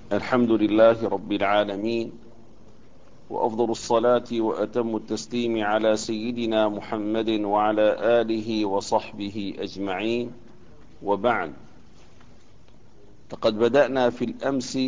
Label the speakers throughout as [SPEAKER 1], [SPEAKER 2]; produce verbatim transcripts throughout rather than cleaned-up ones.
[SPEAKER 1] الحمد لله رب العالمين، وأفضل الصلاة وأتم التسليم على سيدنا محمد وعلى آله وصحبه أجمعين، وبعد. فقد بدأنا في الأمس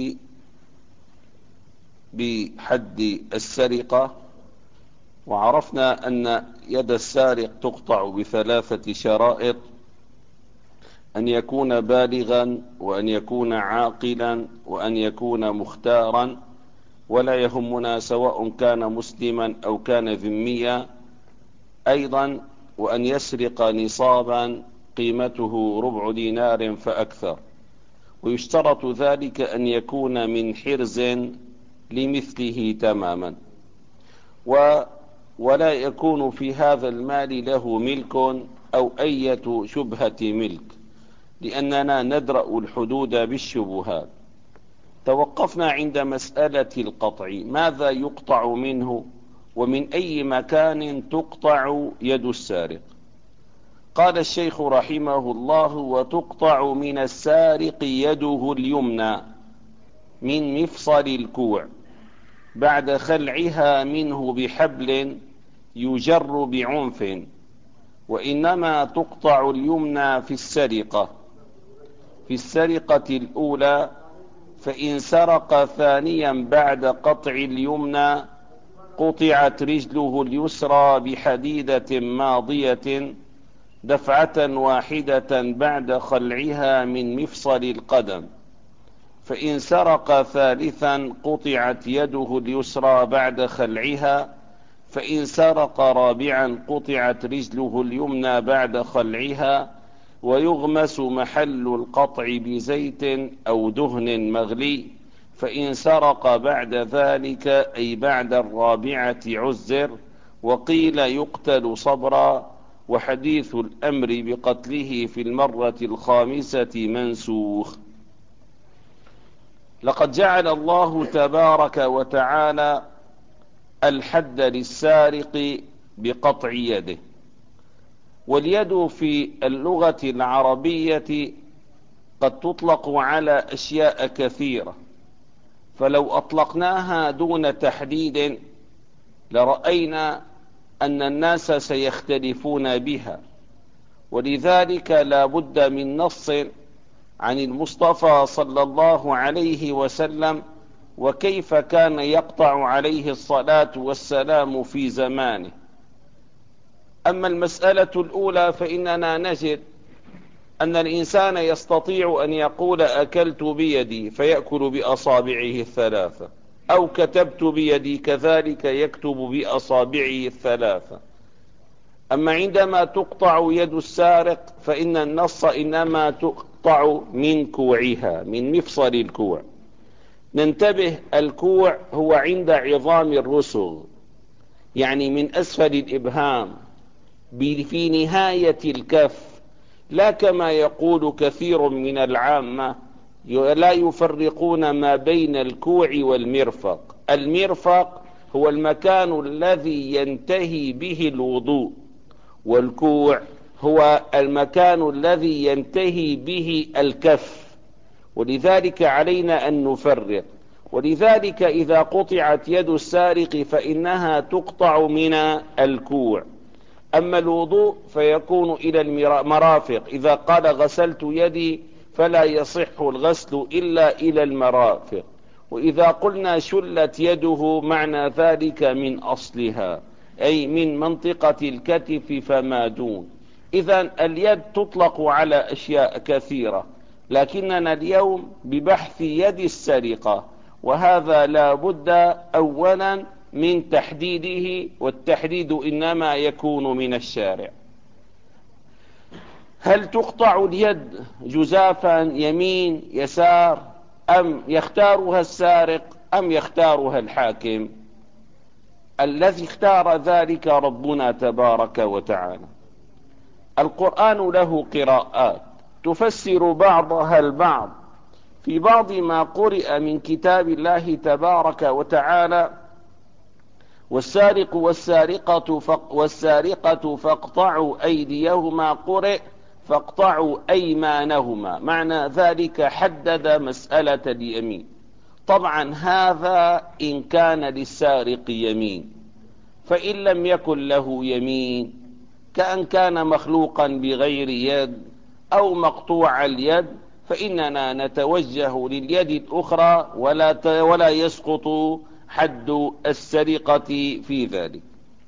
[SPEAKER 1] بحد السرقة، وعرفنا أن يد السارق تقطع بثلاثة شرائط: أن يكون بالغا، وأن يكون عاقلا، وأن يكون مختارا، ولا يهمنا سواء كان مسلما أو كان ذميا. أيضا وأن يسرق نصابا قيمته ربع دينار فأكثر، ويشترط ذلك أن يكون من حرز لمثله تماما، و ولا يكون في هذا المال له ملك أو أية شبهة ملك، لأننا ندرأ الحدود بالشبهات. توقفنا عند مسألة القطع، ماذا يقطع منه ومن أي مكان تقطع يد السارق؟ قال الشيخ رحمه الله: وتقطع من السارق يده اليمنى من مفصل الكوع بعد خلعها منه بحبل يجر بعنف، وإنما تقطع اليمنى في السرقة في السرقة الأولى، فإن سرق ثانيا بعد قطع اليمنى قطعت رجله اليسرى بحديدة ماضية دفعة واحدة بعد خلعها من مفصل القدم، فإن سرق ثالثا قطعت يده اليسرى بعد خلعها، فإن سرق رابعا قطعت رجله اليمنى بعد خلعها، ويغمس محل القطع بزيت أو دهن مغلي، فإن سرق بعد ذلك أي بعد الرابعة عزر، وقيل يقتل صبرا، وحديث الأمر بقتله في المرة الخامسة منسوخ. لقد جعل الله تبارك وتعالى الحد للسارق بقطع يده، واليد في اللغة العربية قد تطلق على أشياء كثيرة، فلو أطلقناها دون تحديد لرأينا أن الناس سيختلفون بها، ولذلك لا بد من نص عن المصطفى صلى الله عليه وسلم، وكيف كان يقطع عليه الصلاة والسلام في زمانه. أما المسألة الأولى فإننا نجد أن الإنسان يستطيع أن يقول أكلت بيدي فيأكل بأصابعه الثلاثة، أو كتبت بيدي كذلك يكتب بأصابعه الثلاثة. أما عندما تقطع يد السارق فإن النص إنما تقطع من كوعها، من مفصل الكوع. ننتبه، الكوع هو عند عظام الرسغ، يعني من أسفل الإبهام في نهاية الكف، لا كما يقول كثير من العامة لا يفرقون ما بين الكوع والمرفق. المرفق هو المكان الذي ينتهي به الوضوء، والكوع هو المكان الذي ينتهي به الكف، ولذلك علينا أن نفرق. ولذلك إذا قطعت يد السارق فإنها تقطع من الكوع. أما الوضوء فيكون إلى المرافق، إذا قال غسلت يدي فلا يصح الغسل إلا إلى المرافق. وإذا قلنا شلت يده معنى ذلك من أصلها، أي من منطقة الكتف فما دون. إذن اليد تطلق على أشياء كثيرة، لكننا اليوم ببحث يد السرقة، وهذا لا بد أولا من تحديده، والتحديد إنما يكون من الشارع. هل تقطع اليد جزافا يمين يسار، أم يختارها السارق أم يختارها الحاكم؟ الذي اختار ذلك ربنا تبارك وتعالى. القرآن له قراءات تفسر بعضها البعض. في بعض ما قرئ من كتاب الله تبارك وتعالى: والسارق والسارقة فق والسارقة فاقطعوا أيديهما، قرئ فاقطعوا أيمانهما، معنى ذلك حدد مسألة اليمين. طبعا هذا إن كان للسارق يمين، فإن لم يكن له يمين كأن كان مخلوقا بغير يد أو مقطوع اليد، فإننا نتوجه لليد الأخرى ولا ولا يسقط حد السرقة في ذلك.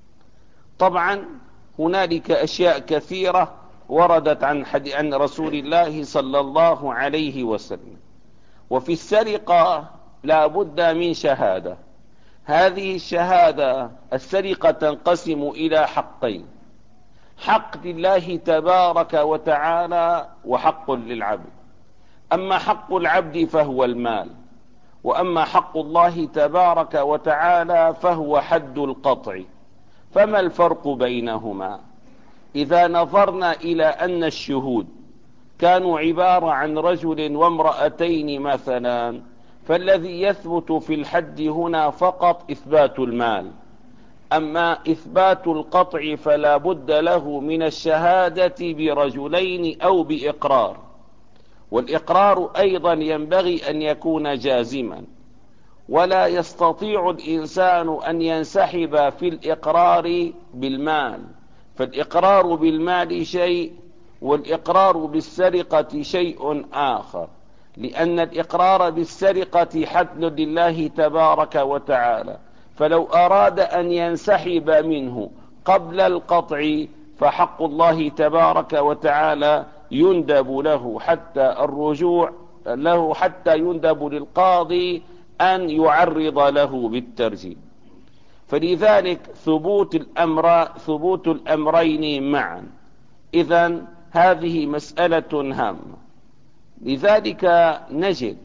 [SPEAKER 1] طبعا هنالك أشياء كثيرة وردت عن عن رسول الله صلى الله عليه وسلم. وفي السرقة لا بد من شهادة. هذه الشهادة، السرقة تنقسم إلى حقين: حق لله تبارك وتعالى وحق للعبد. أما حق العبد فهو المال، وأما حق الله تبارك وتعالى فهو حد القطع. فما الفرق بينهما؟ إذا نظرنا إلى أن الشهود كانوا عبارة عن رجل وامرأتين مثلا، فالذي يثبت في الحد هنا فقط إثبات المال. أما إثبات القطع فلا بد له من الشهادة برجلين أو بإقرار، والإقرار أيضا ينبغي أن يكون جازما، ولا يستطيع الإنسان أن ينسحب في الإقرار بالمال، فالإقرار بالمال شيء والإقرار بالسرقة شيء آخر، لأن الإقرار بالسرقة حد لله تبارك وتعالى، فلو أراد أن ينسحب منه قبل القطع فحق الله تبارك وتعالى يندب له حتى الرجوع له، حتى يندب للقاضي أن يعرض له بالترجيح. فلذلك ثبوت الأمر ثبوت الأمرين معا، إذن هذه مسألة هامة. لذلك نجد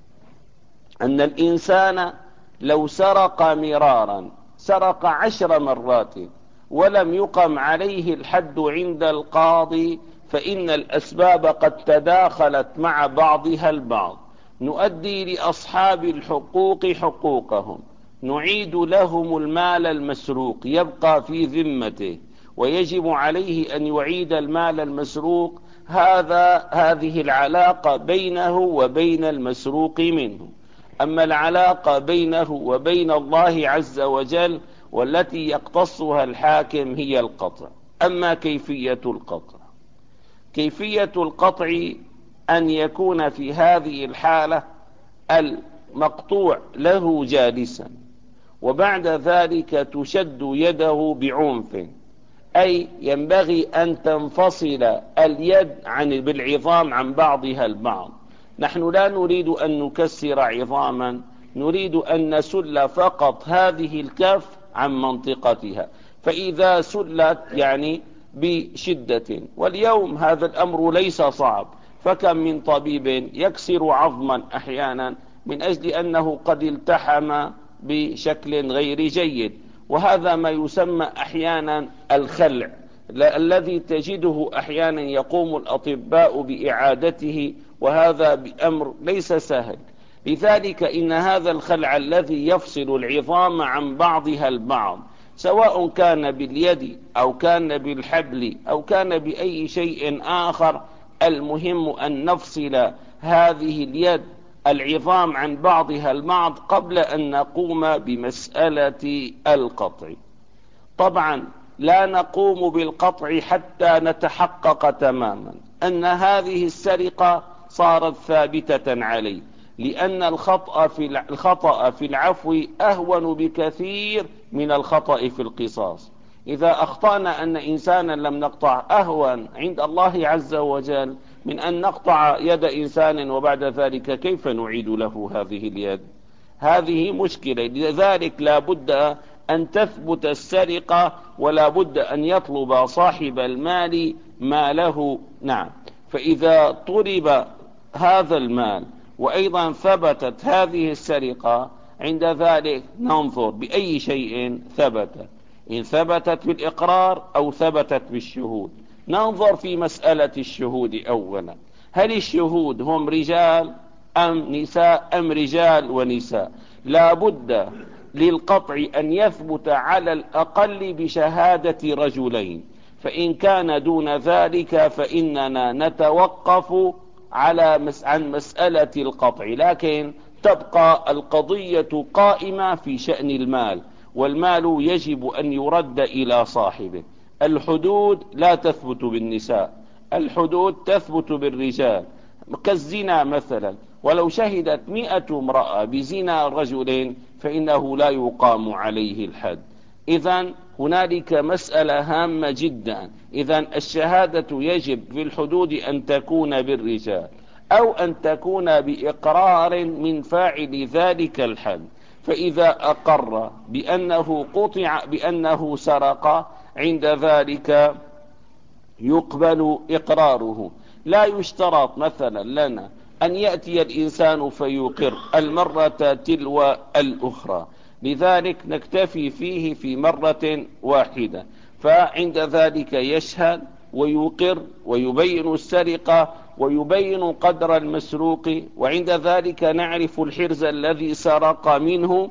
[SPEAKER 1] أن الإنسان لو سرق مرارا، سرق عشر مرات ولم يقم عليه الحد عند القاضي، فإن الأسباب قد تداخلت مع بعضها البعض. نؤدي لأصحاب الحقوق حقوقهم، نعيد لهم المال المسروق يبقى في ذمته، ويجب عليه أن يعيد المال المسروق. هذا هذه العلاقة بينه وبين المسروق منه. أما العلاقة بينه وبين الله عز وجل والتي يقتصها الحاكم هي القطع. أما كيفية القطع، كيفية القطع أن يكون في هذه الحالة المقطوع له جالسا، وبعد ذلك تشد يده بعنف، أي ينبغي أن تنفصل اليد عن بالعظام عن بعضها البعض. نحن لا نريد أن نكسر عظاما، نريد أن نسل فقط هذه الكف عن منطقتها، فإذا سلت يعني بشدة. واليوم هذا الأمر ليس صعب، فكم من طبيب يكسر عظما أحيانا من أجل أنه قد التحم بشكل غير جيد، وهذا ما يسمى أحيانا الخلع، الذي تجده أحيانا يقوم الأطباء بإعادته، وهذا بأمر ليس سهل. لذلك إن هذا الخلع الذي يفصل العظام عن بعضها البعض، سواء كان باليد أو كان بالحبل أو كان بأي شيء آخر، المهم أن نفصل هذه اليد العظام عن بعضها البعض قبل أن نقوم بمسألة القطع. طبعا لا نقوم بالقطع حتى نتحقق تماما أن هذه السرقة صارت ثابتة عليه، لأن الخطأ في الخطأ في العفو أهون بكثير من الخطأ في القصاص. إذا أخطأنا أن إنسانا لم نقطع أهون عند الله عز وجل من أن نقطع يد إنسان وبعد ذلك كيف نعيد له هذه اليد؟ هذه مشكلة. لذلك لا بد أن تثبت السرقة، ولا بد أن يطلب صاحب المال ماله. نعم، فإذا طلب هذا المال وأيضا ثبتت هذه السرقة، عند ذلك ننظر بأي شيء ثبتت، إن ثبتت بالإقرار أو ثبتت بالشهود. ننظر في مسألة الشهود أولا، هل الشهود هم رجال أم نساء أم رجال ونساء؟ لا بد للقطع أن يثبت على الأقل بشهادة رجلين، فإن كان دون ذلك فإننا نتوقف على مس عن مسألة القطع، لكن تبقى القضية قائمة في شأن المال، والمال يجب أن يرد إلى صاحبه. الحدود لا تثبت بالنساء، الحدود تثبت بالرجال، كالزنا مثلا، ولو شهدت مئة امرأة بزنا رجل فإنه لا يقام عليه الحد. إذن هنالك مسألة هامة جدا. إذن الشهادة يجب في الحدود أن تكون بالرجال، أو أن تكون بإقرار من فاعل ذلك الحد. فإذا أقر بأنه قطع بأنه سرق، عند ذلك يقبل إقراره. لا يشترط مثلا لنا أن يأتي الإنسان فيقر المرة تلو الأخرى، لذلك نكتفي فيه في مرة واحدة. فعند ذلك يشهد ويقر ويبين السرقة ويبين قدر المسروق، وعند ذلك نعرف الحرز الذي سرق منه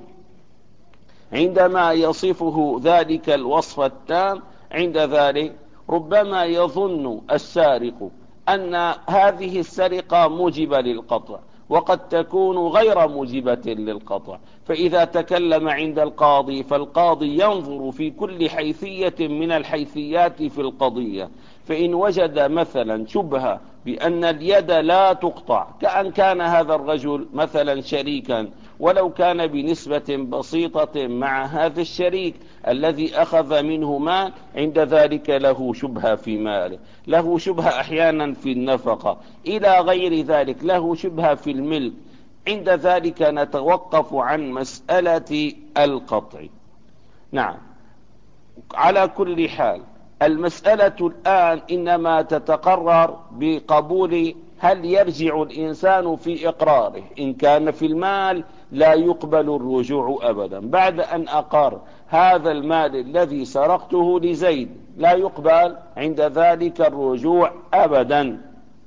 [SPEAKER 1] عندما يصفه ذلك الوصف التام. عند ذلك ربما يظن السارق أن هذه السرقة موجبة للقطع، وقد تكون غير موجبة للقطع، فإذا تكلم عند القاضي فالقاضي ينظر في كل حيثية من الحيثيات في القضية، فإن وجد مثلا شبهة بأن اليد لا تقطع، كأن كان هذا الرجل مثلا شريكا ولو كان بنسبة بسيطة مع هذا الشريك الذي أخذ منه مال، عند ذلك له شبهة في ماله، له شبهة أحيانا في النفقة، إلى غير ذلك، له شبهة في الملك. عند ذلك نتوقف عن مسألة القطع. نعم، على كل حال المسألة الآن إنما تتقرر بقبول هل يرجع الإنسان في إقراره. إن كان في المال لا يقبل الرجوع أبدا، بعد أن أقر هذا المال الذي سرقته لزيد لا يقبل عند ذلك الرجوع أبدا.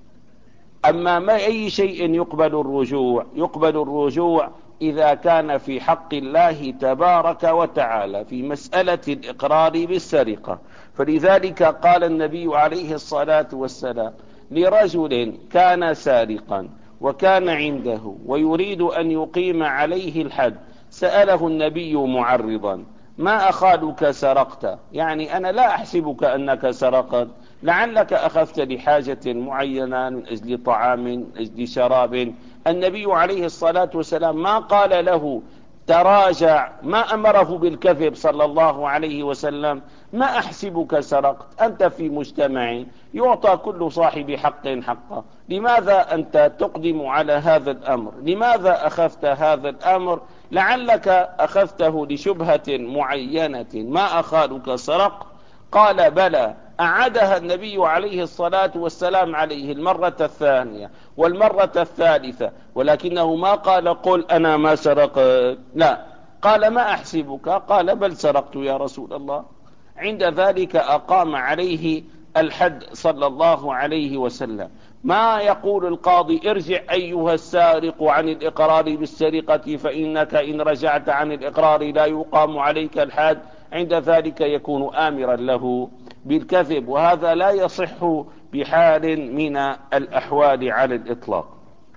[SPEAKER 1] أما ما أي شيء يقبل الرجوع؟ يقبل الرجوع إذا كان في حق الله تبارك وتعالى في مسألة الإقرار بالسرقة. فلذلك قال النبي عليه الصلاة والسلام لرجل كان سارقا وكان عنده ويريد أن يقيم عليه الحد، سأله النبي معرضا: ما أخالك سرقت؟ يعني أنا لا أحسبك أنك سرقت، لعلك أخذت لحاجة معينة من أجل طعام من أجل شراب. النبي عليه الصلاة والسلام ما قال له تراجع، ما أمره بالكذب صلى الله عليه وسلم: ما أحسبك سرقت، أنت في مجتمع يعطى كل صاحب حق حقه، لماذا أنت تقدم على هذا الأمر؟ لماذا أخذت هذا الأمر؟ لعلك أخذته لشبهة معينة، ما أخالك سرق؟ قال بلى. أعادها النبي عليه الصلاة والسلام عليه المرة الثانية والمرة الثالثة، ولكنه ما قال قل أنا ما سرقت، لا، قال ما أحسبك؟ قال بل سرقت يا رسول الله. عند ذلك أقام عليه الحد صلى الله عليه وسلم. ما يقول القاضي ارجع أيها السارق عن الإقرار بالسرقة فإنك إن رجعت عن الإقرار لا يقام عليك الحد، عند ذلك يكون آمرا له بالكذب، وهذا لا يصح بحال من الأحوال على الإطلاق.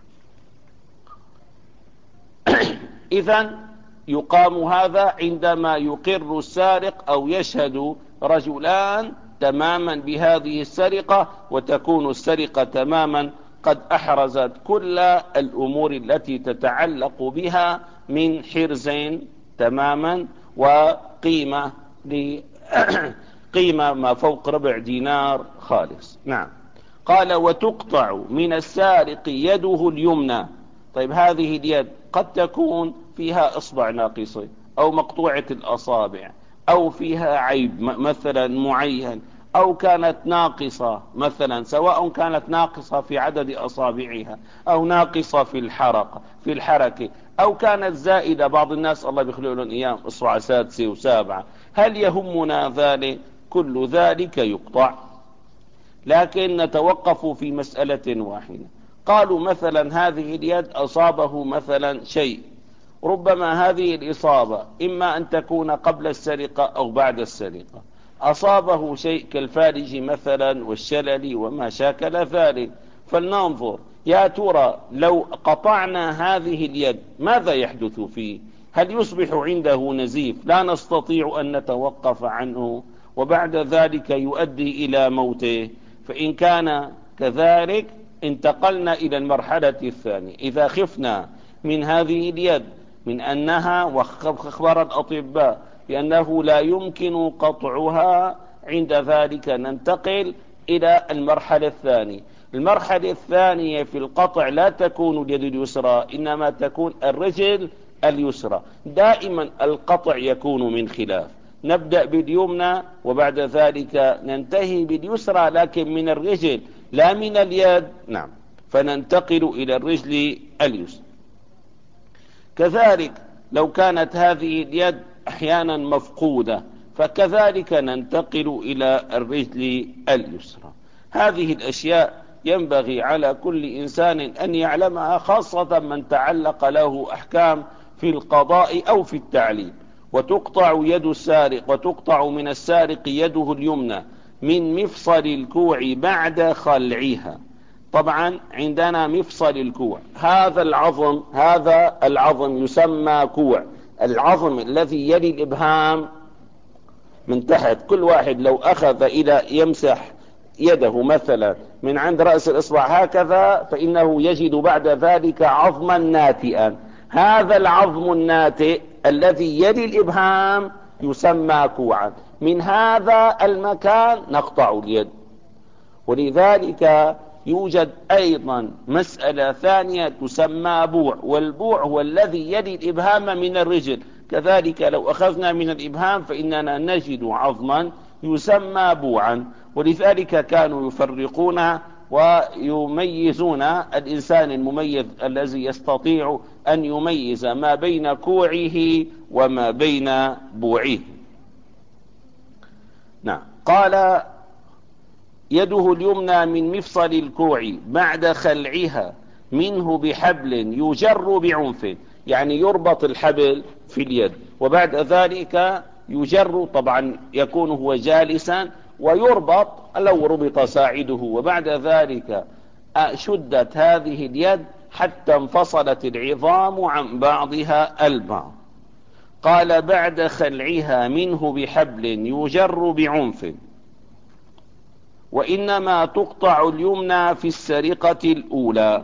[SPEAKER 1] إذن يقام هذا عندما يقر السارق أو يشهد رجلان تماما بهذه السرقة، وتكون السرقة تماما قد أحرزت كل الأمور التي تتعلق بها من حرز تماما وقيمة قيمة ما فوق ربع دينار خالص. نعم. قال وتقطع من السارق يده اليمنى. طيب هذه اليد قد تكون فيها إصبع ناقصة أو مقطوعة الأصابع أو فيها عيب مثلا معين، أو كانت ناقصة مثلا، سواء كانت ناقصة في عدد أصابعها أو ناقصة في الحركة في الحركة أو كانت زائدة. بعض الناس الله بيخلق لهم أيام إصبع سادسة وسابعة. هل يهمنا ذلك؟ كل ذلك يقطع، لكن نتوقف في مسألة واحدة. قالوا مثلا هذه اليد أصابه مثلا شيء، ربما هذه الإصابة إما أن تكون قبل السرقة أو بعد السرقة. أصابه شيء كالفارج مثلا والشلل وما شاكل ذلك، فلننظر يا ترى لو قطعنا هذه اليد ماذا يحدث فيه؟ هل يصبح عنده نزيف لا نستطيع أن نتوقف عنه وبعد ذلك يؤدي إلى موته؟ فإن كان كذلك انتقلنا إلى المرحلة الثانية. إذا خفنا من هذه اليد من أنها، واخبر الأطباء بأنه لا يمكن قطعها، عند ذلك ننتقل إلى المرحلة الثانية. المرحلة الثانية في القطع لا تكون اليد اليسرى، إنما تكون الرجل اليسرى. دائما القطع يكون من خلاف، نبدأ باليمنى وبعد ذلك ننتهي باليسرى، لكن من الرجل لا من اليد. نعم، فننتقل إلى الرجل اليسرى. كذلك لو كانت هذه اليد أحيانا مفقودة فكذلك ننتقل إلى الرجل اليسرى. هذه الأشياء ينبغي على كل إنسان أن يعلمها، خاصة من تعلق له أحكام في القضاء أو في التعليم. وتقطع يد السارق، وتقطع من السارق يده اليمنى من مفصل الكوع بعد خلعها. طبعا عندنا مفصل الكوع، هذا العظم هذا العظم يسمى كوع، العظم الذي يلي الإبهام من تحت. كل واحد لو أخذ إلى يمسح يده مثلا من عند رأس الإصبع هكذا فإنه يجد بعد ذلك عظما ناتئا. هذا العظم الناتئ الذي يلي الإبهام يسمى كوعا، من هذا المكان نقطع اليد. ولذلك يوجد أيضا مسألة ثانية تسمى بوع، والبوع هو الذي يلي الإبهام من الرجل. كذلك لو أخذنا من الإبهام فإننا نجد عظما يسمى بوعا. ولذلك كانوا يفرقون ويميزون الإنسان المميز الذي يستطيع أن يميز ما بين كوعه وما بين بوعه. نعم، قال يده اليمنى من مفصل الكوع بعد خلعها منه بحبل يجر بعنف، يعني يربط الحبل في اليد وبعد ذلك يجر، طبعا يكون هو جالسا ويربط لو ربط ساعده، وبعد ذلك شدت هذه اليد حتى انفصلت العظام عن بعضها البعض. قال بعد خلعها منه بحبل يجر بعنف. وإنما تقطع اليمنى في السرقة الأولى.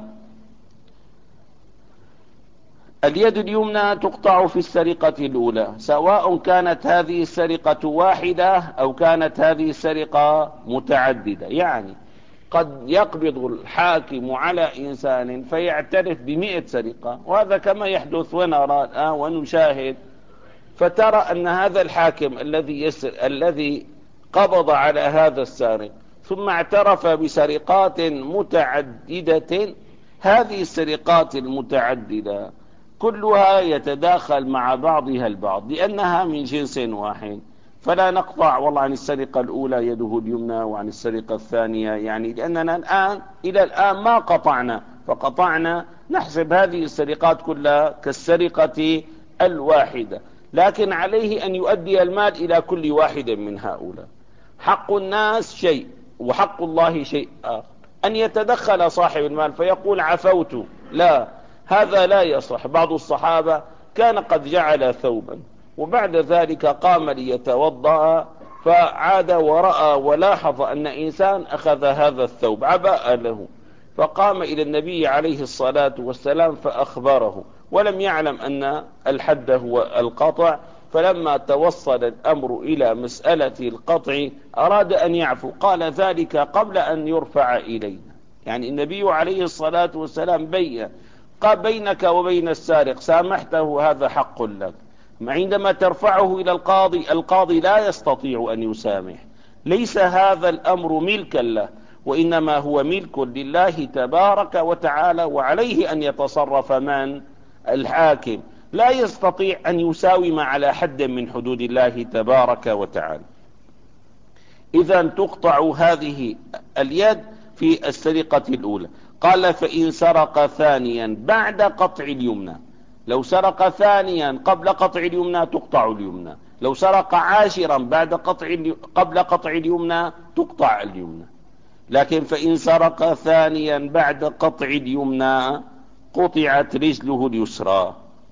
[SPEAKER 1] اليد اليمنى تقطع في السرقة الأولى، سواء كانت هذه السرقة واحدة أو كانت هذه السرقة متعددة. يعني قد يقبض الحاكم على إنسان فيعترف بمئة سرقة، وهذا كما يحدث ونرى الآن ونشاهد. فترى أن هذا الحاكم الذي يسر الذي قبض على هذا السارق ثم اعترف بسرقات متعددة، هذه السرقات المتعددة كلها يتداخل مع بعضها البعض لأنها من جنس واحد، فلا نقطع والله عن السرقة الأولى يده اليمنى وعن السرقة الثانية، يعني لأننا الآن إلى الآن ما قطعنا، فقطعنا نحسب هذه السرقات كلها كالسرقة الواحدة. لكن عليه أن يؤدي المال إلى كل واحد من هؤلاء. حق الناس شيء وحق الله شيء آخر. أن يتدخل صاحب المال فيقول عفوت، لا، هذا لا يصح. بعض الصحابة كان قد جعل ثوبا وبعد ذلك قام ليتوضأ فعاد ورأى ولاحظ أن إنسان أخذ هذا الثوب عباء له، فقام إلى النبي عليه الصلاة والسلام فأخبره، ولم يعلم أن الحد هو القطع. فلما توصل الأمر إلى مسألة القطع أراد أن يعفو، قال ذلك قبل أن يرفع إلينا. يعني النبي عليه الصلاة والسلام بين قال بينك وبين السارق سامحته، هذا حق لك. عندما ترفعه إلى القاضي، القاضي لا يستطيع أن يسامح. ليس هذا الأمر ملكا له، وإنما هو ملك لله تبارك وتعالى، وعليه أن يتصرف من الحاكم، لا يستطيع أن يساوم على حد من حدود الله تبارك وتعالى. إذا تقطع هذه اليد في السرقة الأولى. قال فإن سرق ثانيا بعد قطع اليمنى، لو سرق ثانيا قبل قطع اليمنى تقطع اليمنى، لو سرق عاشرا بعد قطع قبل قطع اليمنى تقطع اليمنى. لكن فإن سرق ثانيا بعد قطع اليمنى قطعت رجله اليسرى.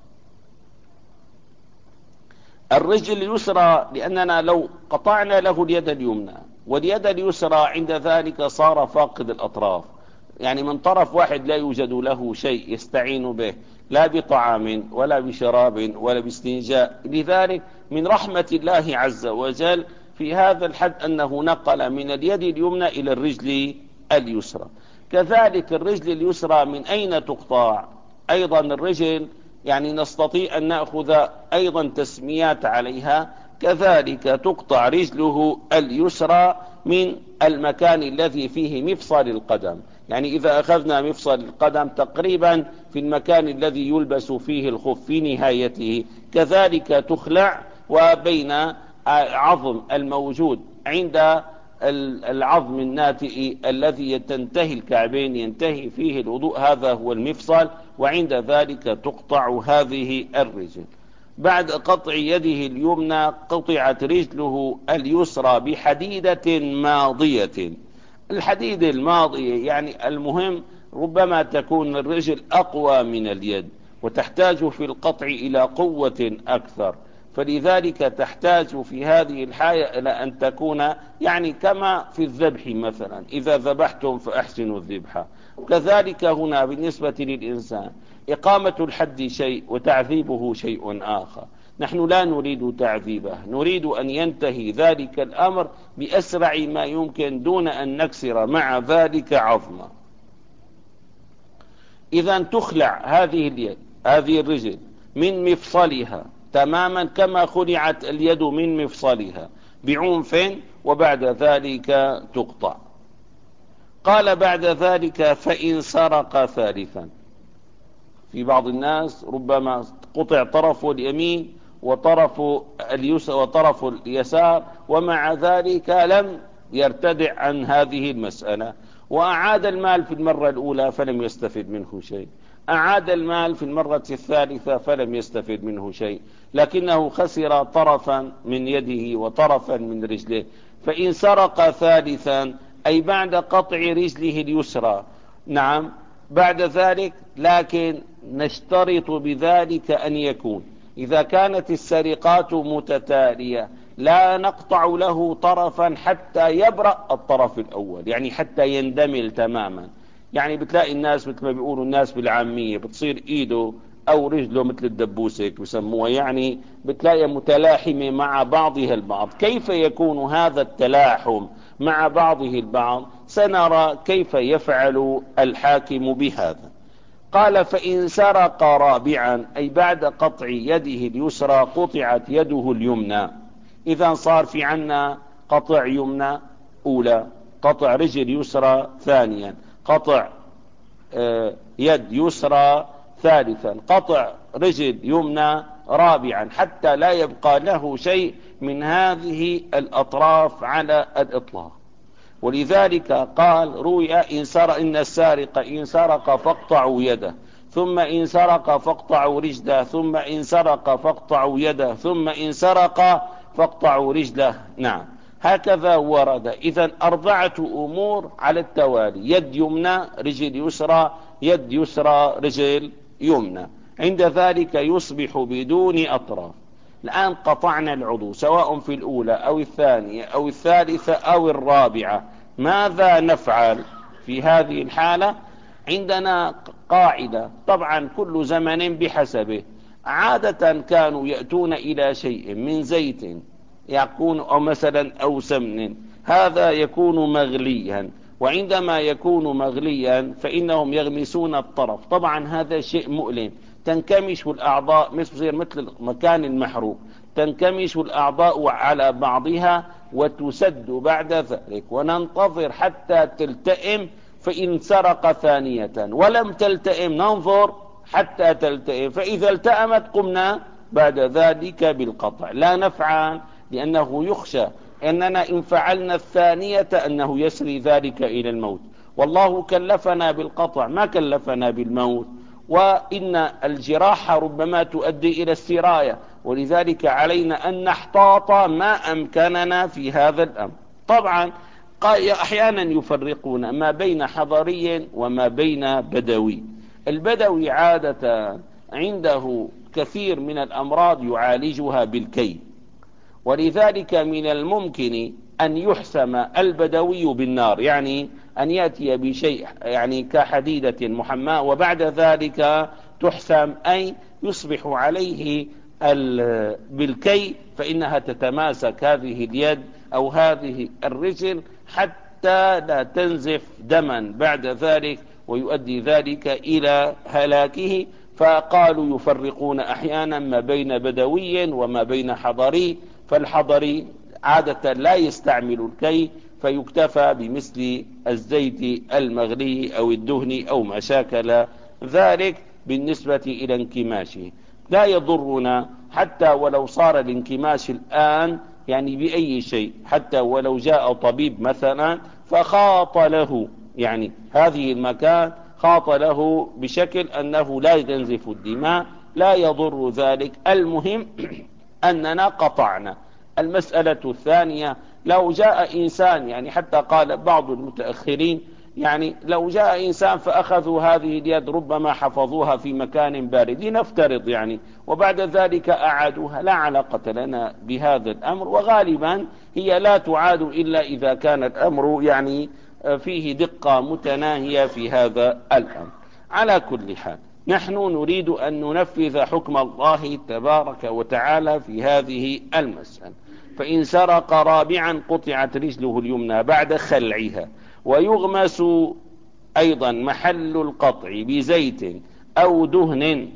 [SPEAKER 1] الرجل اليسرى لأننا لو قطعنا له اليد اليمنى واليد اليسرى عند ذلك صار فاقد الأطراف، يعني من طرف واحد لا يوجد له شيء يستعين به لا بطعام ولا بشراب ولا باستنجاء. لذلك من رحمة الله عز وجل في هذا الحد أنه نقل من اليد اليمنى إلى الرجل اليسرى. كذلك الرجل اليسرى من أين تقطع؟ أيضا الرجل يعني نستطيع أن نأخذ أيضا تسميات عليها. كذلك تقطع رجله اليسرى من المكان الذي فيه مفصل القدم، يعني إذا أخذنا مفصل القدم تقريبا في المكان الذي يلبس فيه الخف في نهايته، كذلك تخلع وبين عظم الموجود عند العظم الناتئ الذي تنتهي الكعبين ينتهي فيه الوضوء، هذا هو المفصل، وعند ذلك تقطع هذه الرجل. بعد قطع يده اليمنى قطعت رجله اليسرى بحديدة ماضية. الحديد الماضية يعني المهم ربما تكون الرجل أقوى من اليد وتحتاج في القطع إلى قوة أكثر، فلذلك تحتاج في هذه الحالة إلى أن تكون يعني كما في الذبح مثلا، إذا ذبحتم فأحسنوا الذبح. كذلك هنا بالنسبة للإنسان إقامة الحد شيء وتعذيبه شيء آخر. نحن لا نريد تعذيبه، نريد أن ينتهي ذلك الأمر بأسرع ما يمكن دون أن نكسر مع ذلك عظما. إذا تخلع هذه اليد هذه الرجل من مفصلها تماما كما خلعت اليد من مفصلها بعنف، وبعد ذلك تقطع. قال بعد ذلك فإن سرق ثالثا. في بعض الناس ربما قطع طرف اليمين وطرف اليسار وطرف اليسار ومع ذلك لم يرتدع عن هذه المسألة، وأعاد المال في المرة الأولى فلم يستفد منه شيء، أعاد المال في المرة الثالثة فلم يستفد منه شيء، لكنه خسر طرفا من يده وطرفا من رجله. فإن سرق ثالثا أي بعد قطع رجله اليسرى، نعم بعد ذلك، لكن نشترط بذلك أن يكون إذا كانت السرقات متتالية لا نقطع له طرفا حتى يبرأ الطرف الأول، يعني حتى يندمل تماما. يعني بتلاقي الناس مثل ما بيقولوا الناس بالعامية بتصير إيده أو رجله مثل الدبوسة بسموها، يعني بتلاقي متلاحمة مع بعضها البعض. كيف يكون هذا التلاحم مع بعضه البعض؟ سنرى كيف يفعل الحاكم بهذا. قال فإن سرق رابعا أي بعد قطع يده اليسرى قطعت يده اليمنى. إذا صار في عنا قطع يمنى أولى، قطع رجل يسرى ثانيا، قطع يد يسرى ثالثا، قطع رجل يمنى رابعا، حتى لا يبقى له شيء من هذه الأطراف على الإطلاق. ولذلك قال روي إن سرق إن السارق إن سرق فاقطعوا يده، ثم إن سرق فاقطعوا رجله، ثم إن سرق فاقطعوا يده، ثم إن سرق فاقطعوا رجله. نعم هكذا ورد. إذن أربعة أمور على التوالي: يد يمنى، رجل يسرى، يد يسرى، رجل يمنى. عند ذلك يصبح بدون أطراف. الآن قطعنا العضو سواء في الأولى أو الثانية أو الثالثة أو الرابعة، ماذا نفعل في هذه الحالة؟ عندنا قاعدة، طبعا كل زمن بحسبه. عادة كانوا يأتون إلى شيء من زيت يكون أو مثلا أو سمن، هذا يكون مغليا، وعندما يكون مغليا فإنهم يغمسون الطرف. طبعا هذا شيء مؤلم، تنكمش الأعضاء مثل مثل مكان المحروق، تنكمش الأعضاء على بعضها وتسد بعد ذلك، وننتظر حتى تلتئم. فإن سرق ثانية ولم تلتئم ننظر حتى تلتئم، فإذا التأمت قمنا بعد ذلك بالقطع. لا نفعل لأنه يخشى أننا إن فعلنا الثانية أنه يسري ذلك إلى الموت، والله كلفنا بالقطع ما كلفنا بالموت، وإن الجراح ربما تؤدي إلى السراية، ولذلك علينا أن نحتاط ما أمكننا في هذا الأمر. طبعا أحيانا يفرقون ما بين حضري وما بين بدوي. البدوي عادة عنده كثير من الأمراض يعالجها بالكي، ولذلك من الممكن أن يحسم البدوي بالنار، يعني أن يأتي بشيء يعني كحديدة محماة وبعد ذلك تحسم، أي يصبح عليه بالكي، فإنها تتماسك هذه اليد أو هذه الرجل حتى لا تنزف دما بعد ذلك ويؤدي ذلك إلى هلاكه. فقالوا يفرقون أحيانا ما بين بدوي وما بين حضري، فالحضري عادة لا يستعمل الكي فيكتفى بمثل الزيت المغلي أو الدهن أو ما شاكل ذلك بالنسبة إلى انكماشه. لا يضرنا حتى ولو صار الانكماش الآن يعني بأي شيء، حتى ولو جاء طبيب مثلا فخاط له يعني هذه المكان خاط له بشكل أنه لا تنزف الدماء، لا يضر ذلك. المهم أننا قطعنا. المسألة الثانية، لو جاء إنسان يعني حتى قال بعض المتأخرين يعني لو جاء إنسان فأخذوا هذه اليد ربما حفظوها في مكان بارد نفترض يعني وبعد ذلك أعادوها، لا علاقة لنا بهذا الأمر، وغالبا هي لا تعاد إلا إذا كان الأمر يعني فيه دقة متناهية في هذا الأمر. على كل حال نحن نريد أن ننفذ حكم الله تبارك وتعالى في هذه المسألة. فإن سرق رابعا قطعت رجله اليمنى بعد خلعها، ويغمس أيضا محل القطع بزيت أو دهن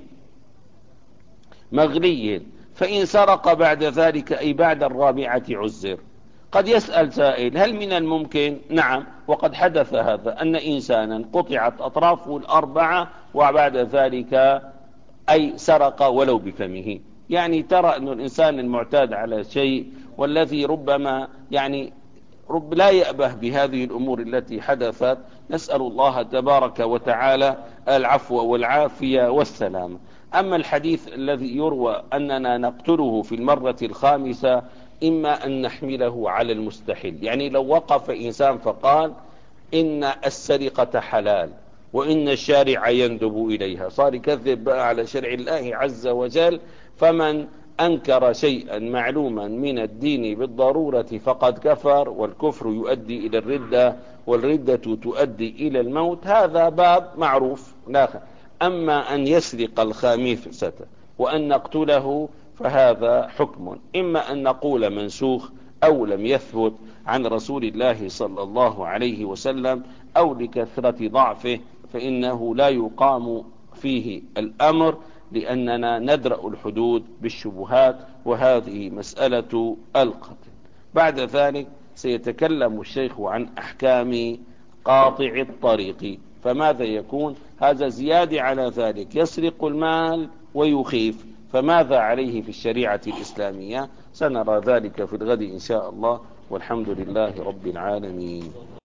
[SPEAKER 1] مغلي، فإن سرق بعد ذلك أي بعد الرابعة عزر. قد يسأل سائل هل من الممكن؟ نعم، وقد حدث هذا أن إنسانا قطعت أطرافه الأربعة وبعد ذلك أي سرق ولو بفمه. يعني ترى أن الإنسان المعتاد على شيء والذي ربما يعني رب لا يأبه بهذه الأمور التي حدثت، نسأل الله تبارك وتعالى العفو والعافية والسلام. أما الحديث الذي يروى أننا نقتله في المرة الخامسة، إما أن نحمله على المستحيل، يعني لو وقف إنسان فقال إن السرقة حلال وإن الشارع يندب إليها، صار يكذب بقى على شرع الله عز وجل. فمن أنكر شيئا معلوما من الدين بالضرورة فقد كفر، والكفر يؤدي إلى الردة، والردة تؤدي إلى الموت. هذا باب معروف لا. أما أن يسرق الخامسة وأن نقتله فهذا حكم، إما أن نقول منسوخ أو لم يثبت عن رسول الله صلى الله عليه وسلم أو لكثرة ضعفه، فإنه لا يقام فيه الأمر لأننا ندرأ الحدود بالشبهات، وهذه مسألة القتل. بعد ذلك سيتكلم الشيخ عن أحكام قاطع الطريق، فماذا يكون؟ هذا زيادة على ذلك، يسرق المال ويخيف، فماذا عليه في الشريعة الإسلامية؟ سنرى ذلك في الغد إن شاء الله، والحمد لله رب العالمين.